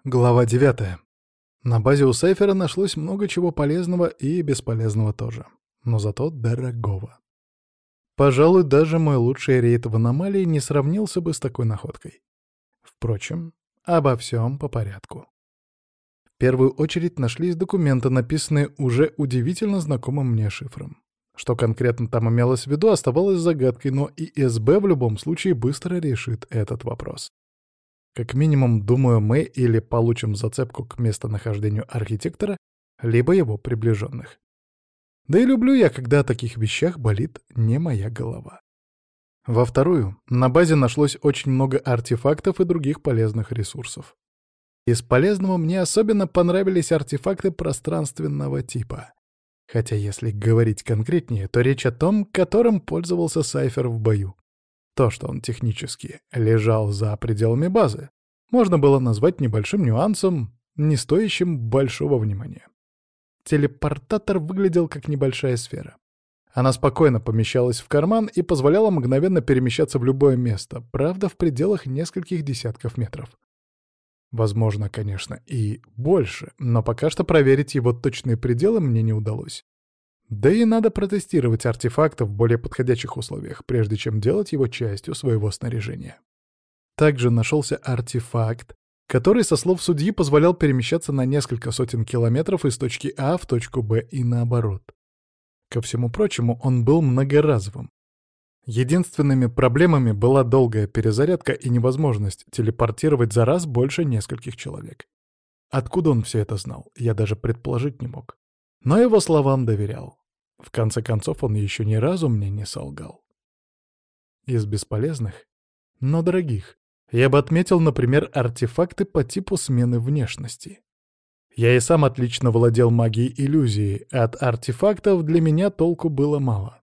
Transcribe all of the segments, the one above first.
Глава 9. На базе у Сайфера нашлось много чего полезного и бесполезного тоже. Но зато дорогого. Пожалуй, даже мой лучший рейд в аномалии не сравнился бы с такой находкой. Впрочем, обо всем по порядку. В первую очередь нашлись документы, написанные уже удивительно знакомым мне шифром. Что конкретно там имелось в виду, оставалось загадкой, но ИСБ в любом случае быстро решит этот вопрос. Как минимум, думаю, мы или получим зацепку к местонахождению архитектора, либо его приближенных. Да и люблю я, когда о таких вещах болит не моя голова. Во вторую, на базе нашлось очень много артефактов и других полезных ресурсов. Из полезного мне особенно понравились артефакты пространственного типа. Хотя, если говорить конкретнее, то речь о том, которым пользовался Сайфер в бою. То, что он технически лежал за пределами базы, можно было назвать небольшим нюансом, не стоящим большого внимания. Телепортатор выглядел как небольшая сфера. Она спокойно помещалась в карман и позволяла мгновенно перемещаться в любое место, правда, в пределах нескольких десятков метров. Возможно, конечно, и больше, но пока что проверить его точные пределы мне не удалось. Да и надо протестировать артефакт в более подходящих условиях, прежде чем делать его частью своего снаряжения. Также нашелся артефакт, который, со слов судьи, позволял перемещаться на несколько сотен километров из точки А в точку Б и наоборот. Ко всему прочему, он был многоразовым. Единственными проблемами была долгая перезарядка и невозможность телепортировать за раз больше нескольких человек. Откуда он все это знал, я даже предположить не мог. Но его словам доверял. В конце концов, он еще ни разу мне не солгал. Из бесполезных, но дорогих, я бы отметил, например, артефакты по типу смены внешности. Я и сам отлично владел магией иллюзии, от артефактов для меня толку было мало.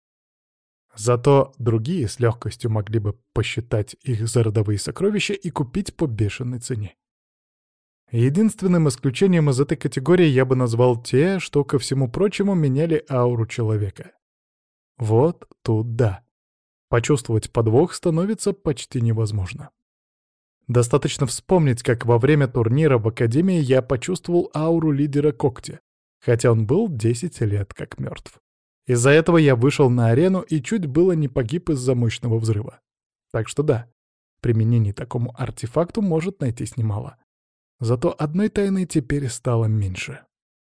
Зато другие с легкостью могли бы посчитать их за родовые сокровища и купить по бешеной цене. Единственным исключением из этой категории я бы назвал те, что, ко всему прочему, меняли ауру человека. Вот тут да. Почувствовать подвох становится почти невозможно. Достаточно вспомнить, как во время турнира в Академии я почувствовал ауру лидера Когтя, хотя он был 10 лет как мертв. Из-за этого я вышел на арену и чуть было не погиб из-за мощного взрыва. Так что да, применений такому артефакту может найтись немало. Зато одной тайны теперь стало меньше.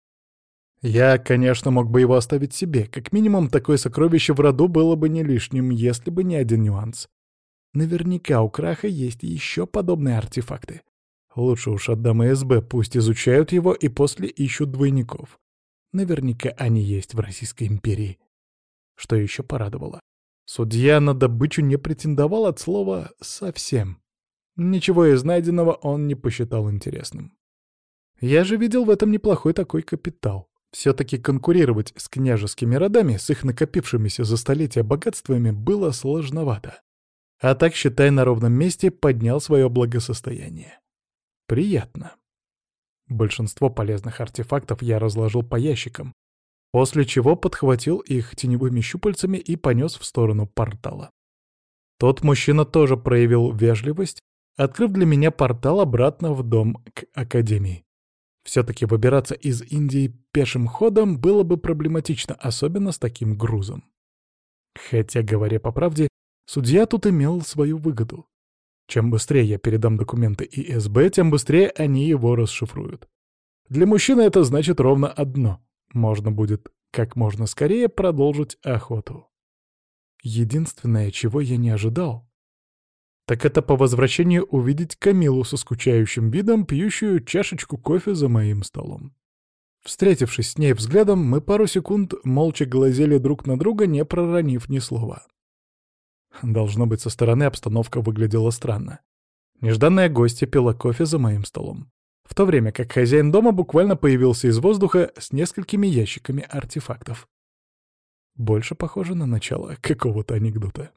Я, конечно, мог бы его оставить себе. Как минимум, такое сокровище в роду было бы не лишним, если бы не один нюанс. Наверняка у Краха есть еще подобные артефакты. Лучше уж отдам СБ, пусть изучают его и после ищут двойников. Наверняка они есть в Российской империи. Что еще порадовало? Судья на добычу не претендовал от слова «совсем». Ничего из найденного он не посчитал интересным. Я же видел в этом неплохой такой капитал. Все-таки конкурировать с княжескими родами, с их накопившимися за столетия богатствами, было сложновато. А так, считай, на ровном месте поднял свое благосостояние. Приятно. Большинство полезных артефактов я разложил по ящикам, после чего подхватил их теневыми щупальцами и понес в сторону портала. Тот мужчина тоже проявил вежливость, открыв для меня портал обратно в дом к Академии. Все-таки выбираться из Индии пешим ходом было бы проблематично, особенно с таким грузом. Хотя, говоря по правде, судья тут имел свою выгоду. Чем быстрее я передам документы ИСБ, тем быстрее они его расшифруют. Для мужчины это значит ровно одно — можно будет как можно скорее продолжить охоту. Единственное, чего я не ожидал, так это по возвращению увидеть Камилу со скучающим видом, пьющую чашечку кофе за моим столом. Встретившись с ней взглядом, мы пару секунд молча глазели друг на друга, не проронив ни слова. Должно быть, со стороны обстановка выглядела странно. Нежданная гостья пила кофе за моим столом, в то время как хозяин дома буквально появился из воздуха с несколькими ящиками артефактов. Больше похоже на начало какого-то анекдота.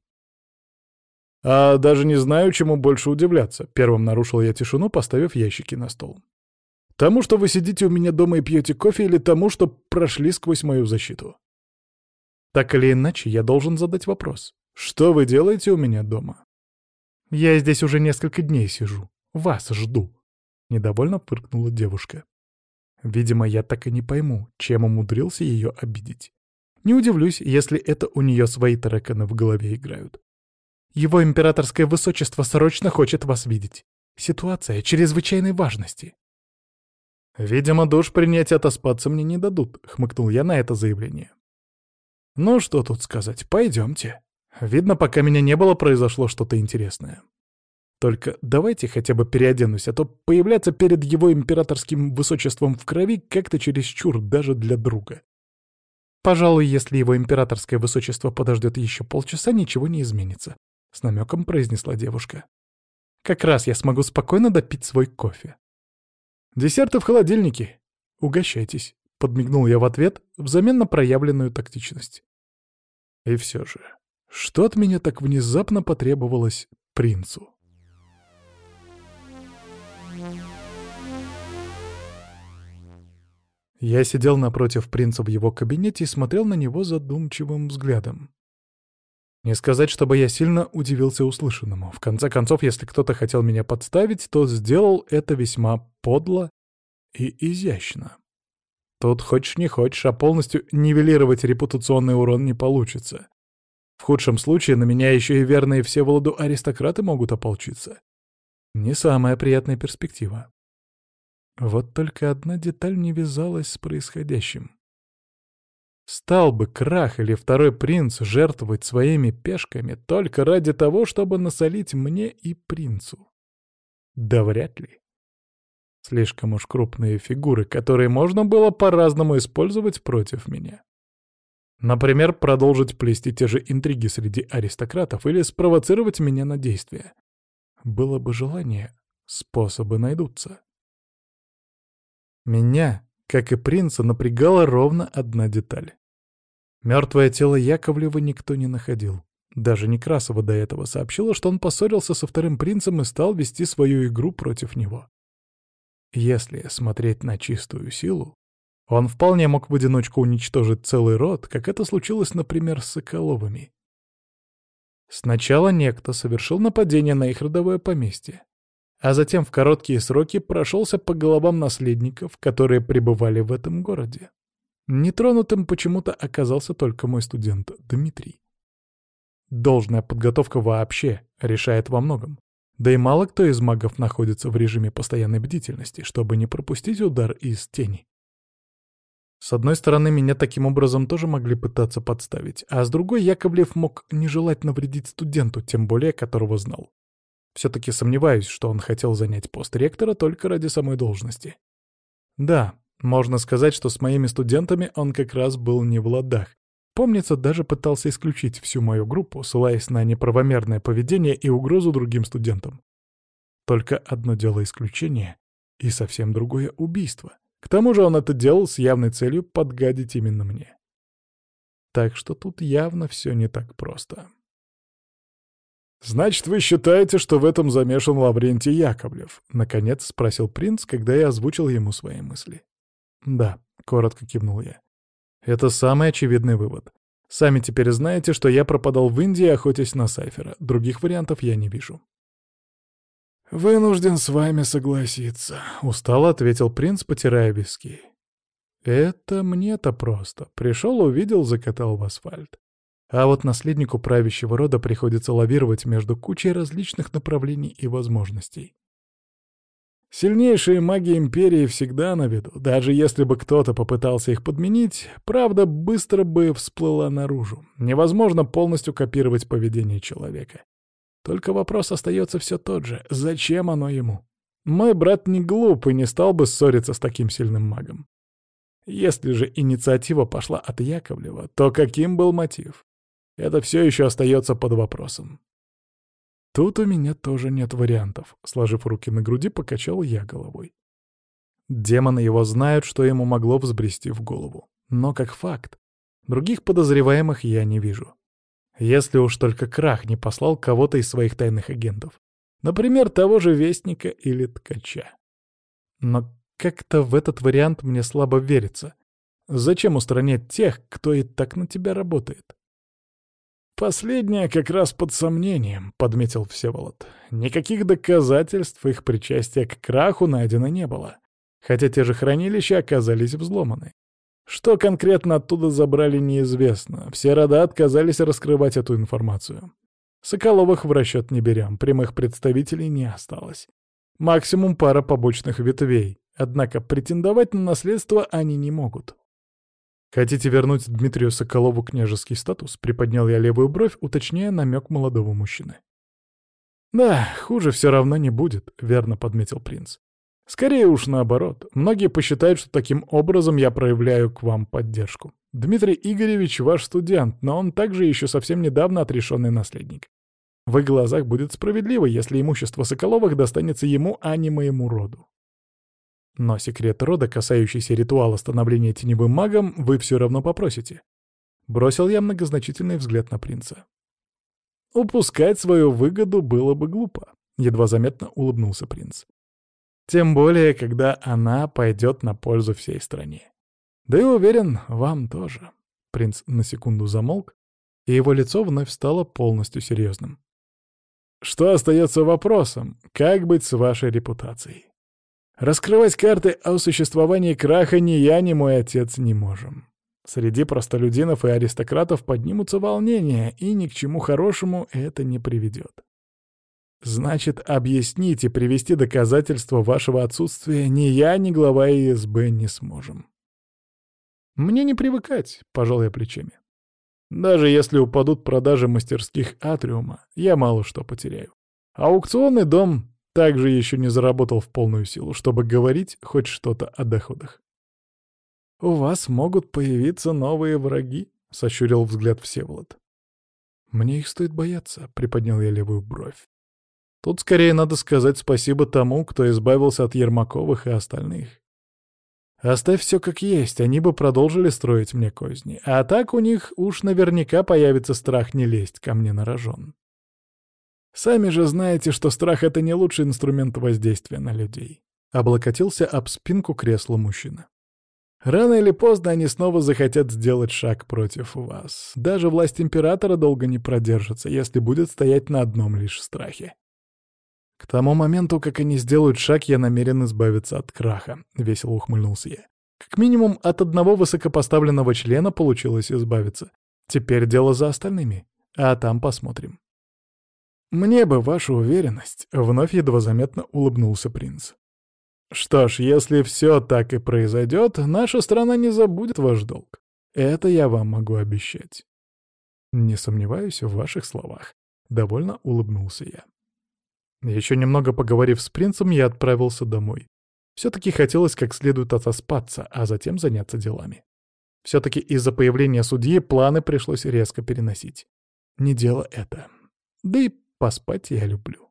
«А даже не знаю, чему больше удивляться», — первым нарушил я тишину, поставив ящики на стол. «Тому, что вы сидите у меня дома и пьете кофе, или тому, что прошли сквозь мою защиту?» Так или иначе, я должен задать вопрос. Что вы делаете у меня дома? «Я здесь уже несколько дней сижу. Вас жду». — недовольно фыркнула девушка. Видимо, я так и не пойму, чем умудрился ее обидеть. Не удивлюсь, если это у нее свои тараканы в голове играют. Его императорское высочество срочно хочет вас видеть. Ситуация чрезвычайной важности. Видимо, душ принять и отоспаться мне не дадут, хмыкнул я на это заявление. Ну, что тут сказать, пойдемте. Видно, пока меня не было, произошло что-то интересное. Только давайте хотя бы переоденусь, а то появляться перед его императорским высочеством в крови как-то чересчур даже для друга. Пожалуй, если его императорское высочество подождет еще полчаса, ничего не изменится, — с намеком произнесла девушка. Как раз я смогу спокойно допить свой кофе. Десерты в холодильнике. Угощайтесь, — подмигнул я в ответ, взамен на проявленную тактичность. И все же, что от меня так внезапно потребовалось принцу? Я сидел напротив принца в его кабинете и смотрел на него задумчивым взглядом. Не сказать, чтобы я сильно удивился услышанному. В конце концов, если кто-то хотел меня подставить, то сделал это весьма подло и изящно. Тут хочешь не хочешь, а полностью нивелировать репутационный урон не получится. В худшем случае на меня еще и верные Всеволоду аристократы могут ополчиться. Не самая приятная перспектива. Вот только одна деталь не вязалась с происходящим. Стал бы Крах или второй принц жертвовать своими пешками только ради того, чтобы насолить мне и принцу? Да вряд ли. Слишком уж крупные фигуры, которые можно было по-разному использовать против меня. Например, продолжить плести те же интриги среди аристократов или спровоцировать меня на действия. Было бы желание, способы найдутся. Меня, как и принца, напрягала ровно одна деталь. Мертвое тело Яковлева никто не находил. Даже Некрасова до этого сообщила, что он поссорился со вторым принцем и стал вести свою игру против него. Если смотреть на чистую силу, он вполне мог в одиночку уничтожить целый род, как это случилось, например, с Соколовыми. Сначала некто совершил нападение на их родовое поместье, а затем в короткие сроки прошелся по головам наследников, которые пребывали в этом городе. Нетронутым почему-то оказался только мой студент Дмитрий. Должная подготовка вообще решает во многом. Да и мало кто из магов находится в режиме постоянной бдительности, чтобы не пропустить удар из тени. С одной стороны, меня таким образом тоже могли пытаться подставить, а с другой Яковлев мог не желать навредить студенту, тем более которого знал. Все-таки сомневаюсь, что он хотел занять пост ректора только ради самой должности. Да, можно сказать, что с моими студентами он как раз был не в ладах. Помнится, даже пытался исключить всю мою группу, ссылаясь на неправомерное поведение и угрозу другим студентам. Только одно дело исключение и совсем другое убийство. К тому же он это делал с явной целью подгадить именно мне. Так что тут явно все не так просто. «Значит, вы считаете, что в этом замешан Лаврентий Яковлев?» — наконец спросил принц, когда я озвучил ему свои мысли. «Да», — коротко кивнул я. «Это самый очевидный вывод. Сами теперь знаете, что я пропадал в Индии, охотясь на Сайфера. Других вариантов я не вижу». «Вынужден с вами согласиться», — устало ответил принц, потирая виски. «Это мне-то просто. Пришел, увидел, закатал в асфальт. А вот наследнику правящего рода приходится лавировать между кучей различных направлений и возможностей. Сильнейшие маги Империи всегда на виду. Даже если бы кто-то попытался их подменить, правда быстро бы всплыла наружу. Невозможно полностью копировать поведение человека. Только вопрос остается все тот же. Зачем оно ему? Мой брат не глуп и не стал бы ссориться с таким сильным магом. Если же инициатива пошла от Яковлева, то каким был мотив? Это все еще остается под вопросом. Тут у меня тоже нет вариантов. Сложив руки на груди, покачал я головой. Демоны его знают, что ему могло взбрести в голову. Но как факт, других подозреваемых я не вижу. Если уж только Крах не послал кого-то из своих тайных агентов. Например, того же Вестника или Ткача. Но как-то в этот вариант мне слабо верится. Зачем устранять тех, кто и так на тебя работает? «Последнее как раз под сомнением», — подметил Всеволод. «Никаких доказательств их причастия к краху найдено не было, хотя те же хранилища оказались взломаны. Что конкретно оттуда забрали, неизвестно. Все рода отказались раскрывать эту информацию. Соколовых в расчет не берем, прямых представителей не осталось. Максимум пара побочных ветвей, однако претендовать на наследство они не могут». «Хотите вернуть Дмитрию Соколову княжеский статус?» — приподнял я левую бровь, уточняя намек молодого мужчины. «Да, хуже все равно не будет», — верно подметил принц. «Скорее уж наоборот. Многие посчитают, что таким образом я проявляю к вам поддержку. Дмитрий Игоревич ваш студент, но он также еще совсем недавно отрешенный наследник. В их глазах будет справедливо, если имущество Соколовых достанется ему, а не моему роду. Но секрет рода, касающийся ритуала становления теневым магом, вы все равно попросите». Бросил я многозначительный взгляд на принца. «Упускать свою выгоду было бы глупо», — едва заметно улыбнулся принц. «Тем более, когда она пойдет на пользу всей стране. Да и уверен, вам тоже». Принц на секунду замолк, и его лицо вновь стало полностью серьезным. «Что остается вопросом, как быть с вашей репутацией? Раскрывать карты о существовании краха ни я, ни мой отец не можем. Среди простолюдинов и аристократов поднимутся волнения, и ни к чему хорошему это не приведет. Значит, объяснить и привести доказательства вашего отсутствия ни я, ни глава ИСБ не сможем». «Мне не привыкать», — пожал я плечами. «Даже если упадут продажи мастерских Атриума, я мало что потеряю. Аукционный дом также еще не заработал в полную силу, чтобы говорить хоть что-то о доходах». «У вас могут появиться новые враги», — сощурил взгляд Всеволод. «Мне их стоит бояться», — приподнял я левую бровь. «Тут скорее надо сказать спасибо тому, кто избавился от Ермаковых и остальных. Оставь все как есть, они бы продолжили строить мне козни, а так у них уж наверняка появится страх не лезть ко мне на рожон. Сами же знаете, что страх — это не лучший инструмент воздействия на людей». Облокотился об спинку кресла мужчина. «Рано или поздно они снова захотят сделать шаг против вас. Даже власть императора долго не продержится, если будет стоять на одном лишь страхе. К тому моменту, как они сделают шаг, я намерен избавиться от краха», — весело ухмыльнулся я. «Как минимум от одного высокопоставленного члена получилось избавиться. Теперь дело за остальными, а там посмотрим». «Мне бы ваша уверенность», — вновь едва заметно улыбнулся принц. «Что ж, если все так и произойдет, наша страна не забудет ваш долг. Это я вам могу обещать». «Не сомневаюсь в ваших словах», — довольно улыбнулся я. Еще немного поговорив с принцем, я отправился домой. Все-таки хотелось как следует отоспаться, а затем заняться делами. Все-таки из-за появления судьи планы пришлось резко переносить. Не дело это. Да и поспать я люблю.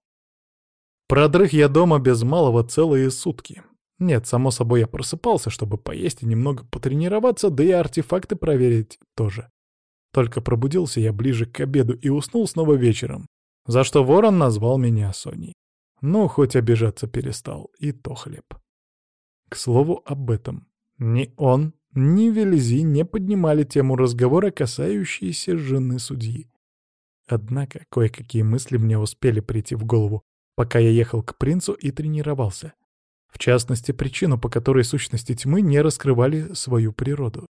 Продрых я дома без малого целые сутки. Нет, само собой, я просыпался, чтобы поесть и немного потренироваться, да и артефакты проверить тоже. Только пробудился я ближе к обеду и уснул снова вечером, за что ворон назвал меня Соней. Ну, хоть обижаться перестал, и то хлеб. К слову об этом. Ни он, ни Вельзи не поднимали тему разговора, касающейся жены судьи. Однако кое-какие мысли мне успели прийти в голову, пока я ехал к принцу и тренировался. В частности, причину, по которой сущности тьмы не раскрывали свою природу.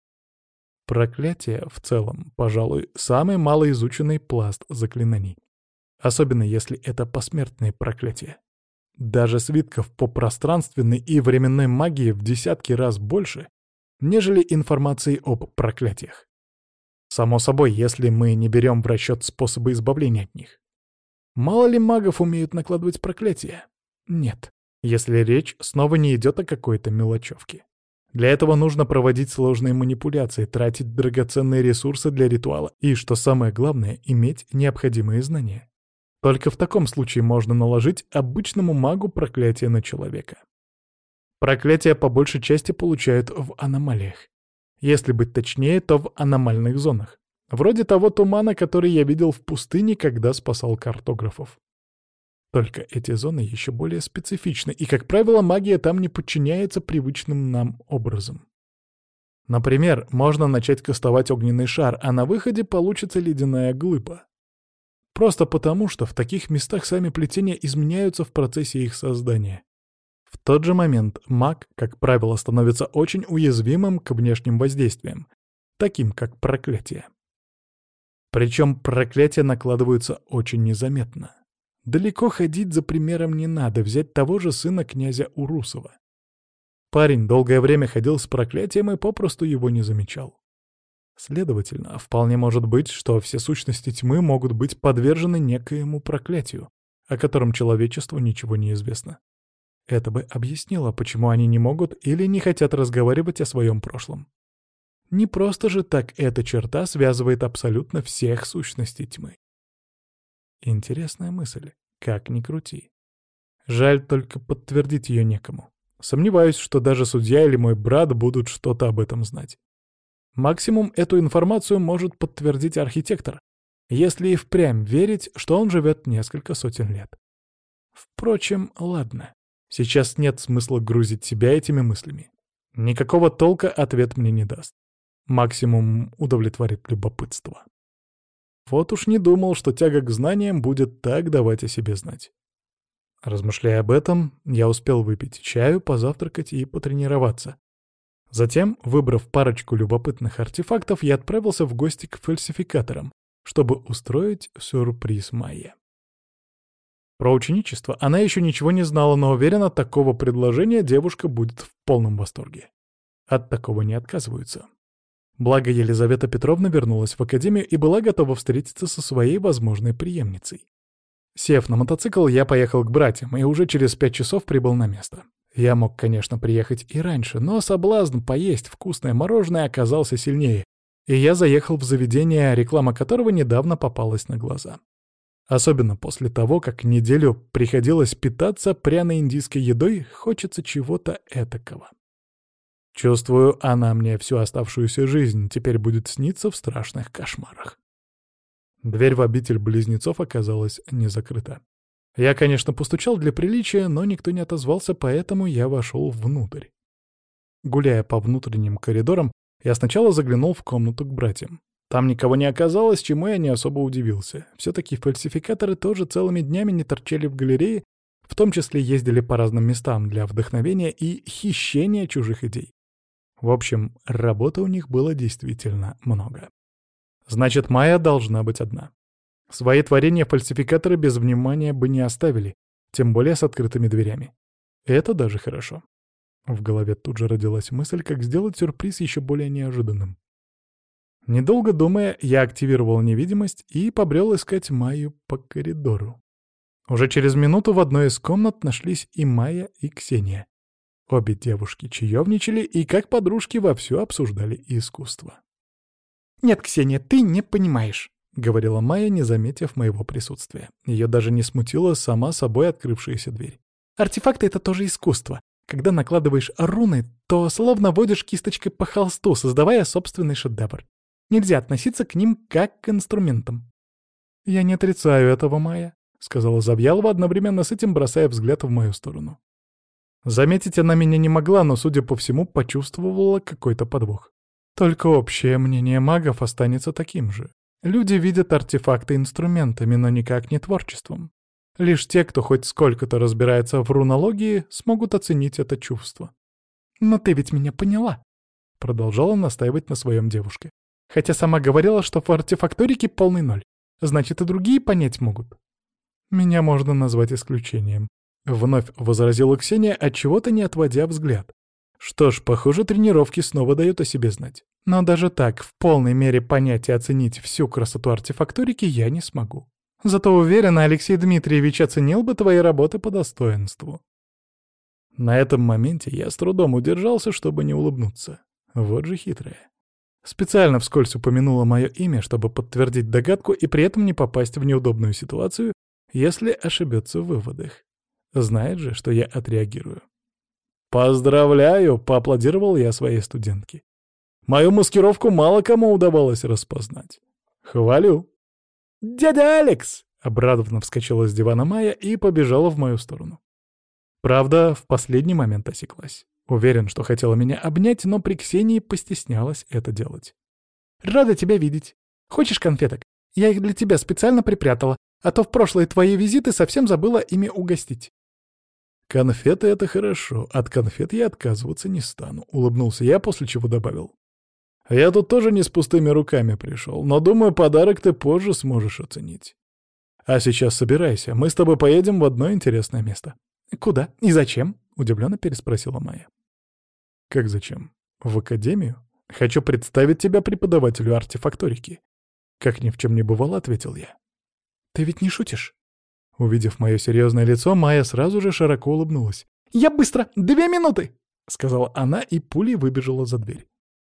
Проклятие, в целом, пожалуй, самый малоизученный пласт заклинаний. Особенно если это посмертные проклятия. Даже свитков по пространственной и временной магии в десятки раз больше, нежели информации об проклятиях. Само собой, если мы не берем в расчет способы избавления от них. Мало ли магов умеют накладывать проклятия? Нет, если речь снова не идет о какой-то мелочевке. Для этого нужно проводить сложные манипуляции, тратить драгоценные ресурсы для ритуала и, что самое главное, иметь необходимые знания. Только в таком случае можно наложить обычному магу проклятие на человека. Проклятия по большей части получают в аномалиях. Если быть точнее, то в аномальных зонах. Вроде того тумана, который я видел в пустыне, когда спасал картографов. Только эти зоны еще более специфичны, и, как правило, магия там не подчиняется привычным нам образом. Например, можно начать кастовать огненный шар, а на выходе получится ледяная глыба. Просто потому, что в таких местах сами плетения изменяются в процессе их создания. В тот же момент маг, как правило, становится очень уязвимым к внешним воздействиям, таким как проклятие. Причем проклятия накладываются очень незаметно. Далеко ходить за примером не надо, взять того же сына князя Урусова. Парень долгое время ходил с проклятием и попросту его не замечал. Следовательно, вполне может быть, что все сущности тьмы могут быть подвержены некоему проклятию, о котором человечеству ничего не известно. Это бы объяснило, почему они не могут или не хотят разговаривать о своем прошлом. Не просто же так эта черта связывает абсолютно всех сущностей тьмы. Интересная мысль, как ни крути. Жаль, только подтвердить ее некому. Сомневаюсь, что даже судья или мой брат будут что-то об этом знать. Максимум эту информацию может подтвердить архитектор, если и впрямь верить, что он живет несколько сотен лет. Впрочем, ладно. Сейчас нет смысла грузить себя этими мыслями. Никакого толка ответ мне не даст. Максимум удовлетворит любопытство. Вот уж не думал, что тяга к знаниям будет так давать о себе знать. Размышляя об этом, я успел выпить чаю, позавтракать и потренироваться. Затем, выбрав парочку любопытных артефактов, я отправился в гости к фальсификаторам, чтобы устроить сюрприз Майе. Про ученичество она еще ничего не знала, но уверена, от такого предложения девушка будет в полном восторге. От такого не отказываются. Благо Елизавета Петровна вернулась в академию и была готова встретиться со своей возможной преемницей. Сев на мотоцикл, я поехал к братьям и уже через 5 часов прибыл на место. Я мог, конечно, приехать и раньше, но соблазн поесть вкусное мороженое оказался сильнее, и я заехал в заведение, реклама которого недавно попалась на глаза. Особенно после того, как неделю приходилось питаться пряной индийской едой, хочется чего-то этакого. Чувствую, она мне всю оставшуюся жизнь теперь будет сниться в страшных кошмарах. Дверь в обитель близнецов оказалась не закрыта. Я, конечно, постучал для приличия, но никто не отозвался, поэтому я вошел внутрь. Гуляя по внутренним коридорам, я сначала заглянул в комнату к братьям. Там никого не оказалось, чему я не особо удивился. Все-таки фальсификаторы тоже целыми днями не торчали в галерее, в том числе ездили по разным местам для вдохновения и хищения чужих идей. В общем, работы у них было действительно много. Значит, Майя должна быть одна. Свои творения фальсификаторы без внимания бы не оставили, тем более с открытыми дверями. Это даже хорошо. В голове тут же родилась мысль, как сделать сюрприз еще более неожиданным. Недолго думая, я активировал невидимость и побрел искать Майю по коридору. Уже через минуту в одной из комнат нашлись и Майя, и Ксения. Обе девушки чаевничали и как подружки вовсю обсуждали искусство. «Нет, Ксения, ты не понимаешь», — говорила Майя, не заметив моего присутствия. Ее даже не смутила сама собой открывшаяся дверь. «Артефакты — это тоже искусство. Когда накладываешь руны, то словно водишь кисточкой по холсту, создавая собственный шедевр. Нельзя относиться к ним как к инструментам». «Я не отрицаю этого, Майя», — сказала Завьялова, одновременно с этим бросая взгляд в мою сторону. Заметить она меня не могла, но, судя по всему, почувствовала какой-то подвох. Только общее мнение магов останется таким же. Люди видят артефакты инструментами, но никак не творчеством. Лишь те, кто хоть сколько-то разбирается в рунологии, смогут оценить это чувство. «Но ты ведь меня поняла», — продолжала настаивать на своем девушке. «Хотя сама говорила, что в артефакторике полный ноль. Значит, и другие понять могут». «Меня можно назвать исключением», — вновь возразила Ксения, отчего-то не отводя взгляд. Что ж, похоже, тренировки снова дают о себе знать. Но даже так, в полной мере понять и оценить всю красоту артефакторики я не смогу. Зато уверена, Алексей Дмитриевич оценил бы твои работы по достоинству. На этом моменте я с трудом удержался, чтобы не улыбнуться. Вот же хитрая. Специально вскользь упомянула мое имя, чтобы подтвердить догадку и при этом не попасть в неудобную ситуацию, если ошибется в выводах. Знает же, что я отреагирую. «Поздравляю!» — поаплодировал я своей студентке. Мою маскировку мало кому удавалось распознать. «Хвалю!» «Дядя Алекс!» — обрадованно вскочила с дивана Майя и побежала в мою сторону. Правда, в последний момент осеклась. Уверен, что хотела меня обнять, но при Ксении постеснялась это делать. «Рада тебя видеть. Хочешь конфеток? Я их для тебя специально припрятала, а то в прошлые твои визиты совсем забыла ими угостить». «Конфеты — это хорошо. От конфет я отказываться не стану», — улыбнулся я, после чего добавил. «Я тут тоже не с пустыми руками пришел, но, думаю, подарок ты позже сможешь оценить. А сейчас собирайся, мы с тобой поедем в одно интересное место». «Куда? И зачем?» — удивленно переспросила Майя. «Как зачем? В академию? Хочу представить тебя преподавателю артефакторики». «Как ни в чем не бывало», — ответил я. «Ты ведь не шутишь?» Увидев мое серьезное лицо, Майя сразу же широко улыбнулась. «Я быстро! 2 минуты!» — сказала она и пулей выбежала за дверь.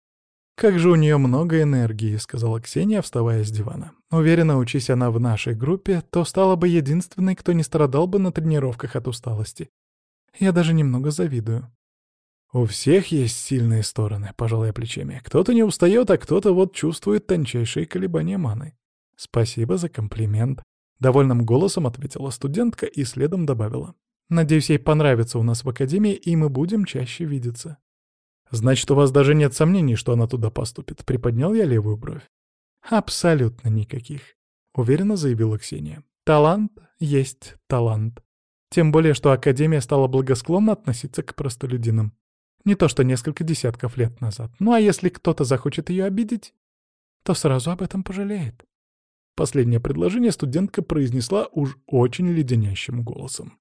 «Как же у нее много энергии», — сказала Ксения, вставая с дивана. «Уверена, учись она в нашей группе, то стала бы единственной, кто не страдал бы на тренировках от усталости. Я даже немного завидую». «У всех есть сильные стороны», — пожал я плечами. «Кто-то не устает, а кто-то вот чувствует тончайшие колебания маны». «Спасибо за комплимент», — довольным голосом ответила студентка и следом добавила. «Надеюсь, ей понравится у нас в академии, и мы будем чаще видеться». «Значит, у вас даже нет сомнений, что она туда поступит?» — приподнял я левую бровь. «Абсолютно никаких», — уверенно заявила Ксения. «Талант есть талант. Тем более, что Академия стала благосклонно относиться к простолюдинам. Не то что несколько десятков лет назад. Ну а если кто-то захочет ее обидеть, то сразу об этом пожалеет». Последнее предложение студентка произнесла уж очень леденящим голосом.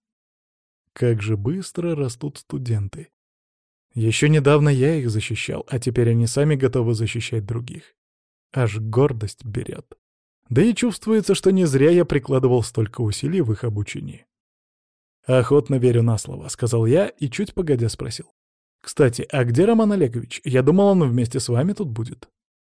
Как же быстро растут студенты. Еще недавно я их защищал, а теперь они сами готовы защищать других. Аж гордость берет. Да и чувствуется, что не зря я прикладывал столько усилий в их обучении. «Охотно верю на слово», — сказал я и чуть погодя спросил. «Кстати, а где Роман Олегович? Я думал, он вместе с вами тут будет».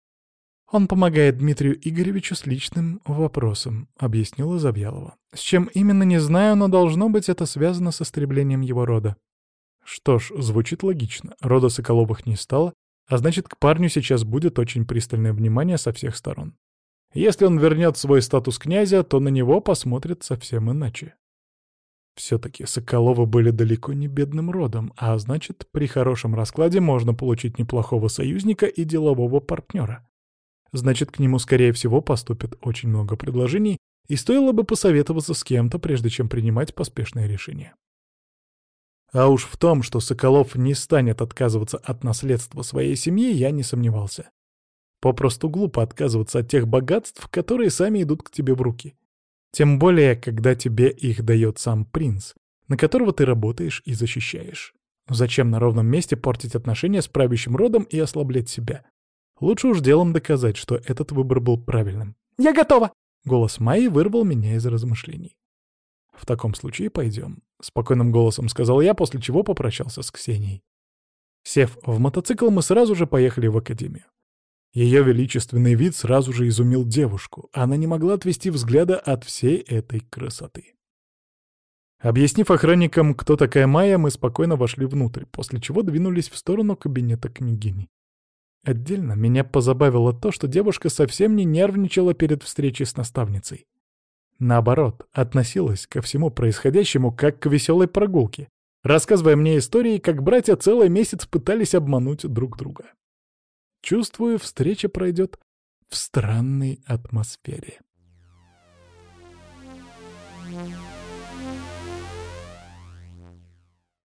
«Он помогает Дмитрию Игоревичу с личным вопросом», — объяснила Завьялова. «С чем именно, не знаю, но должно быть это связано с истреблением его рода». Что ж, звучит логично. Рода Соколовых не стало, а значит, к парню сейчас будет очень пристальное внимание со всех сторон. Если он вернет свой статус князя, то на него посмотрят совсем иначе. Все-таки Соколовы были далеко не бедным родом, а значит, при хорошем раскладе можно получить неплохого союзника и делового партнера. Значит, к нему, скорее всего, поступит очень много предложений, и стоило бы посоветоваться с кем-то, прежде чем принимать поспешные решения. А уж в том, что Соколов не станет отказываться от наследства своей семьи, я не сомневался. Попросту глупо отказываться от тех богатств, которые сами идут к тебе в руки. Тем более, когда тебе их дает сам принц, на которого ты работаешь и защищаешь. Зачем на ровном месте портить отношения с правящим родом и ослаблять себя? Лучше уж делом доказать, что этот выбор был правильным. «Я готова!» Голос Майи вырвал меня из размышлений. «В таком случае пойдем», — спокойным голосом сказал я, после чего попрощался с Ксенией. Сев в мотоцикл, мы сразу же поехали в академию. Ее величественный вид сразу же изумил девушку. Она не могла отвести взгляда от всей этой красоты. Объяснив охранникам, кто такая Майя, мы спокойно вошли внутрь, после чего двинулись в сторону кабинета княгини. Отдельно меня позабавило то, что девушка совсем не нервничала перед встречей с наставницей. Наоборот, относилась ко всему происходящему как к веселой прогулке, рассказывая мне истории, как братья целый месяц пытались обмануть друг друга. Чувствую, встреча пройдет в странной атмосфере.